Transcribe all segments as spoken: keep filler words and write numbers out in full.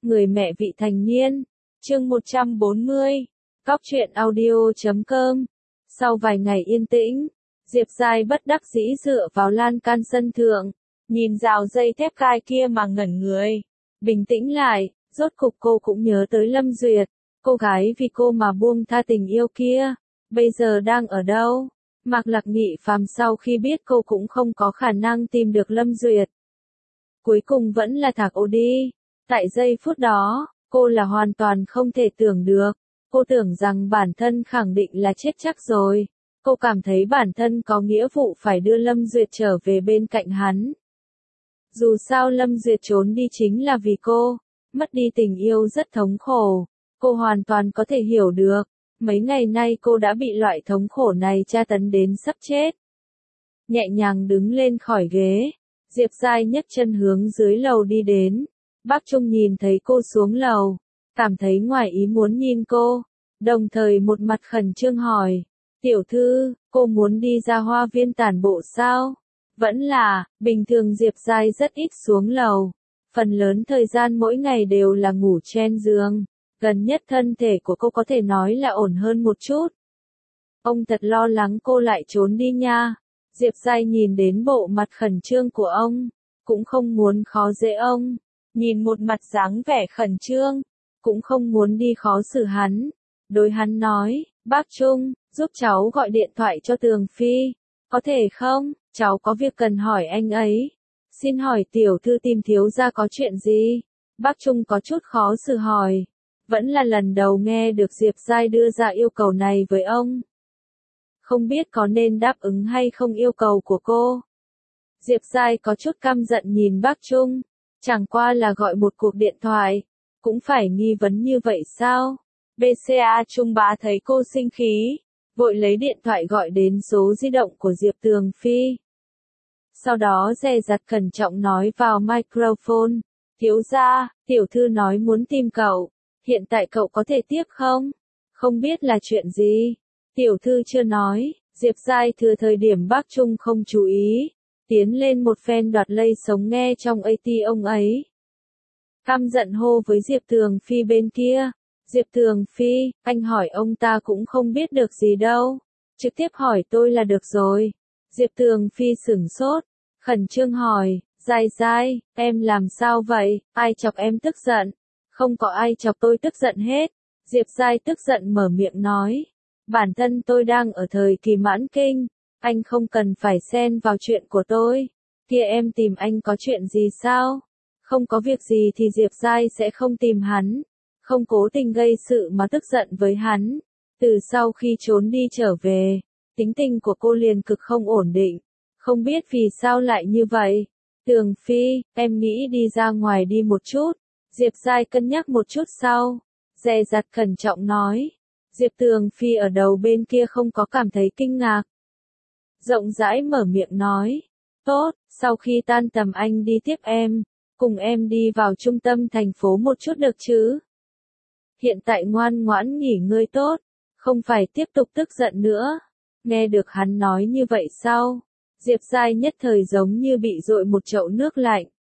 Người mẹ vị thành niên, chương một trăm bốn mươi, Góc truyện audio chấm com. Sau vài ngày yên tĩnh, Diệp Giai bất đắc dĩ dựa vào lan can sân thượng, nhìn rào dây thép gai kia mà ngẩn người. Bình tĩnh lại, rốt cục cô cũng nhớ tới Lâm Duyệt, cô gái vì cô mà buông tha tình yêu kia, bây giờ đang ở đâu? Mạc Lạc Nghị phàm sau khi biết cô cũng không có khả năng tìm được Lâm Duyệt, cuối cùng vẫn là thạc ô đi. Tại giây phút đó, cô là hoàn toàn không thể tưởng được. Cô tưởng rằng bản thân khẳng định là chết chắc rồi. Cô cảm thấy bản thân có nghĩa vụ phải đưa Lâm Duyệt trở về bên cạnh hắn. Dù sao Lâm Duyệt trốn đi chính là vì cô, mất đi tình yêu rất thống khổ. Cô hoàn toàn có thể hiểu được, mấy ngày nay cô đã bị loại thống khổ này tra tấn đến sắp chết. Nhẹ nhàng đứng lên khỏi ghế, Diệp Giai nhấc chân hướng dưới lầu đi đến. Bác Trung nhìn thấy cô xuống lầu, cảm thấy ngoài ý muốn nhìn cô, đồng thời một mặt khẩn trương hỏi, tiểu thư, cô muốn đi ra hoa viên tản bộ sao? Vẫn là, bình thường Diệp Giai rất ít xuống lầu, phần lớn thời gian mỗi ngày đều là ngủ trên giường, gần nhất thân thể của cô có thể nói là ổn hơn một chút. Ông thật lo lắng cô lại trốn đi nha. Diệp Giai nhìn đến bộ mặt khẩn trương của ông, cũng không muốn khó dễ ông. Nhìn một mặt dáng vẻ khẩn trương, cũng không muốn đi khó xử hắn. Đối hắn nói, bác Trung, giúp cháu gọi điện thoại cho Tường Phi. Có thể không, cháu có việc cần hỏi anh ấy. Xin hỏi tiểu thư tìm thiếu gia có chuyện gì? Bác Trung có chút khó xử hỏi. Vẫn là lần đầu nghe được Diệp Giai đưa ra yêu cầu này với ông. Không biết có nên đáp ứng hay không yêu cầu của cô. Diệp Giai có chút căm giận nhìn bác Trung. Chẳng qua là gọi một cuộc điện thoại, cũng phải nghi vấn như vậy sao? bê xê a Trung Bá thấy cô sinh khí, vội lấy điện thoại gọi đến số di động của Diệp Tường Phi. Sau đó dè dặt cẩn trọng nói vào microphone, thiếu gia, tiểu thư nói muốn tìm cậu, hiện tại cậu có thể tiếp không? Không biết là chuyện gì? Tiểu thư chưa nói, Diệp Giai thừa thời điểm bác Trung không chú ý. Tiến lên một phen đoạt lây sống nghe trong a tê ông ấy. Căm giận hô với Diệp Tường Phi bên kia. Diệp Tường Phi, anh hỏi ông ta cũng không biết được gì đâu. Trực tiếp hỏi tôi là được rồi. Diệp Tường Phi sửng sốt, khẩn trương hỏi, Giai Giai, em làm sao vậy, ai chọc em tức giận? Không có ai chọc tôi tức giận hết. Diệp Giai tức giận mở miệng nói. Bản thân tôi đang ở thời kỳ mãn kinh. Anh không cần phải xen vào chuyện của tôi. Kia em tìm anh có chuyện gì sao? Không có việc gì thì Diệp Giai sẽ không tìm hắn. Không cố tình gây sự mà tức giận với hắn. Từ sau khi trốn đi trở về, tính tình của cô liền cực không ổn định. Không biết vì sao lại như vậy. Tường Phi, em nghĩ đi ra ngoài đi một chút. Diệp Giai cân nhắc một chút sau. Dè dặt cẩn trọng nói. Diệp Tường Phi ở đầu bên kia không có cảm thấy kinh ngạc. Rộng rãi mở miệng nói, tốt, sau khi tan tầm anh đi tiếp em, cùng em đi vào trung tâm thành phố một chút được chứ? Hiện tại ngoan ngoãn nghỉ ngơi tốt, không phải tiếp tục tức giận nữa. Nghe được hắn nói như vậy sau, Diệp Giai nhất thời giống như bị dội một chậu nước lạnh.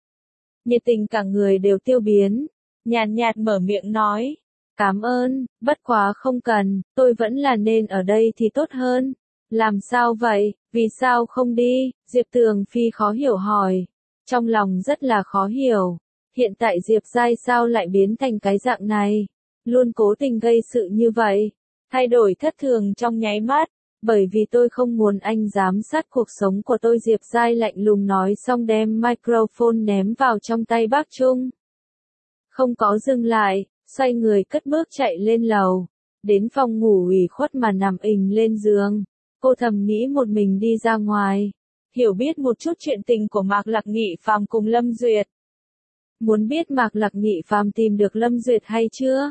Nhiệt tình cả người đều tiêu biến, nhàn nhạt mở miệng nói, cảm ơn, bất quá không cần, tôi vẫn là nên ở đây thì tốt hơn. Làm sao vậy, vì sao không đi? Diệp Tường Phi khó hiểu hỏi. Trong lòng rất là khó hiểu. Hiện tại Diệp Giai sao lại biến thành cái dạng này? Luôn cố tình gây sự như vậy. Thay đổi thất thường trong nháy mắt. Bởi vì tôi không muốn anh giám sát cuộc sống của tôi. Diệp Giai lạnh lùng nói xong đem microphone ném vào trong tay bác Trung. Không có dừng lại, xoay người cất bước chạy lên lầu. Đến phòng ngủ ủy khuất mà nằm ình lên giường. Cô thầm nghĩ một mình đi ra ngoài, hiểu biết một chút chuyện tình của Mạc Lạc Nghị phàm cùng Lâm Duyệt. Muốn biết Mạc Lạc Nghị phàm tìm được Lâm Duyệt hay chưa?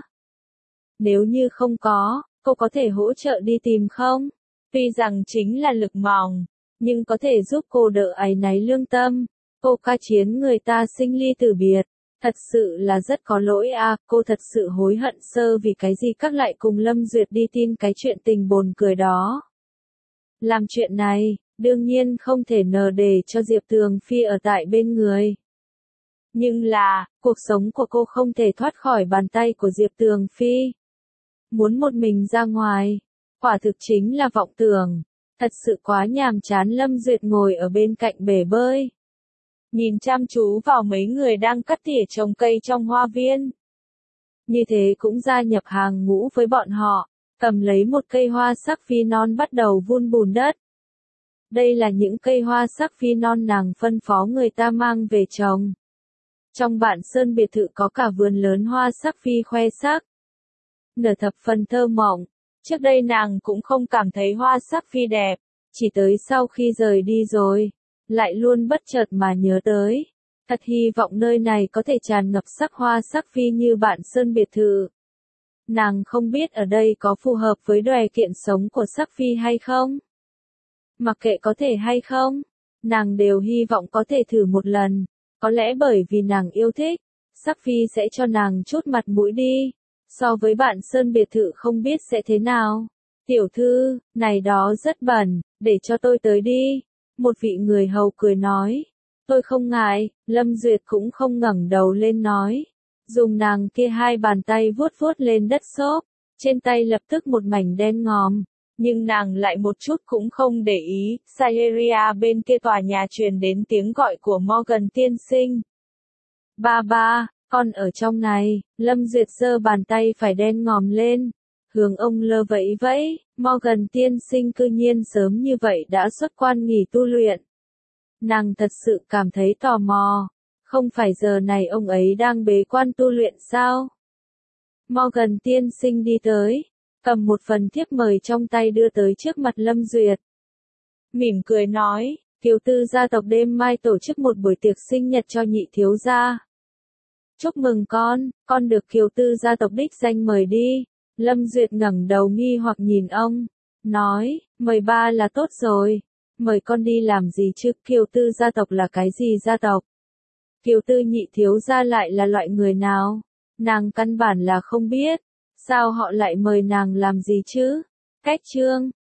Nếu như không có, cô có thể hỗ trợ đi tìm không? Tuy rằng chính là lực mỏng, nhưng có thể giúp cô đỡ áy náy lương tâm. Cô ca chiến người ta sinh ly tử biệt. Thật sự là rất có lỗi à, cô thật sự hối hận sơ vì cái gì các lại cùng Lâm Duyệt đi tin cái chuyện tình bồn cười đó. Làm chuyện này, đương nhiên không thể nờ để cho Diệp Tường Phi ở tại bên người. Nhưng là, cuộc sống của cô không thể thoát khỏi bàn tay của Diệp Tường Phi. Muốn một mình ra ngoài, quả thực chính là vọng tưởng. Thật sự quá nhàm chán. Lâm Duyệt ngồi ở bên cạnh bể bơi, nhìn chăm chú vào mấy người đang cắt tỉa trồng cây trong hoa viên. Như thế cũng gia nhập hàng ngũ với bọn họ, cầm lấy một cây hoa sắc phi non bắt đầu vun bùn đất. Đây là những cây hoa sắc phi non nàng phân phó người ta mang về trồng. Trong Bản Sơn biệt thự có cả vườn lớn hoa sắc phi khoe sắc, nở thập phần thơ mộng. Trước đây nàng cũng không cảm thấy hoa sắc phi đẹp, chỉ tới sau khi rời đi rồi, lại luôn bất chợt mà nhớ tới. Thật hy vọng nơi này có thể tràn ngập sắc hoa sắc phi như Bản Sơn biệt thự. Nàng không biết ở đây có phù hợp với điều kiện sống của sắc phi hay không. Mặc kệ có thể hay không, nàng đều hy vọng có thể thử một lần. Có lẽ bởi vì nàng yêu thích, sắc phi sẽ cho nàng chút mặt mũi đi. So với Bản Sơn biệt thự không biết sẽ thế nào. Tiểu thư, này đó rất bẩn, để cho tôi tới đi. Một vị người hầu cười nói. Tôi không ngại. Lâm Duyệt cũng không ngẩng đầu lên nói. Dùng nàng kia hai bàn tay vuốt vuốt lên đất xốp. Trên tay lập tức một mảnh đen ngòm. Nhưng nàng lại một chút cũng không để ý. Siberia bên kia tòa nhà truyền đến tiếng gọi của Morgan tiên sinh. Ba ba, con ở trong này. Lâm Duyệt giơ bàn tay phải đen ngòm lên, hướng ông lơ vẫy vẫy. Morgan tiên sinh cư nhiên sớm như vậy đã xuất quan nghỉ tu luyện. Nàng thật sự cảm thấy tò mò. Không phải giờ này ông ấy đang bế quan tu luyện sao? Morgan tiên sinh đi tới, cầm một phần thiếp mời trong tay đưa tới trước mặt Lâm Duyệt. Mỉm cười nói, Kiều Tư gia tộc đêm mai tổ chức một buổi tiệc sinh nhật cho nhị thiếu gia. Chúc mừng con, con được Kiều Tư gia tộc đích danh mời đi. Lâm Duyệt ngẩng đầu nghi hoặc nhìn ông, nói, mời ba là tốt rồi. Mời con đi làm gì chứ? Kiều Tư gia tộc là cái gì gia tộc? Kiều Tư nhị thiếu gia lại là loại người nào? Nàng căn bản là không biết. Sao họ lại mời nàng làm gì chứ? Cách chương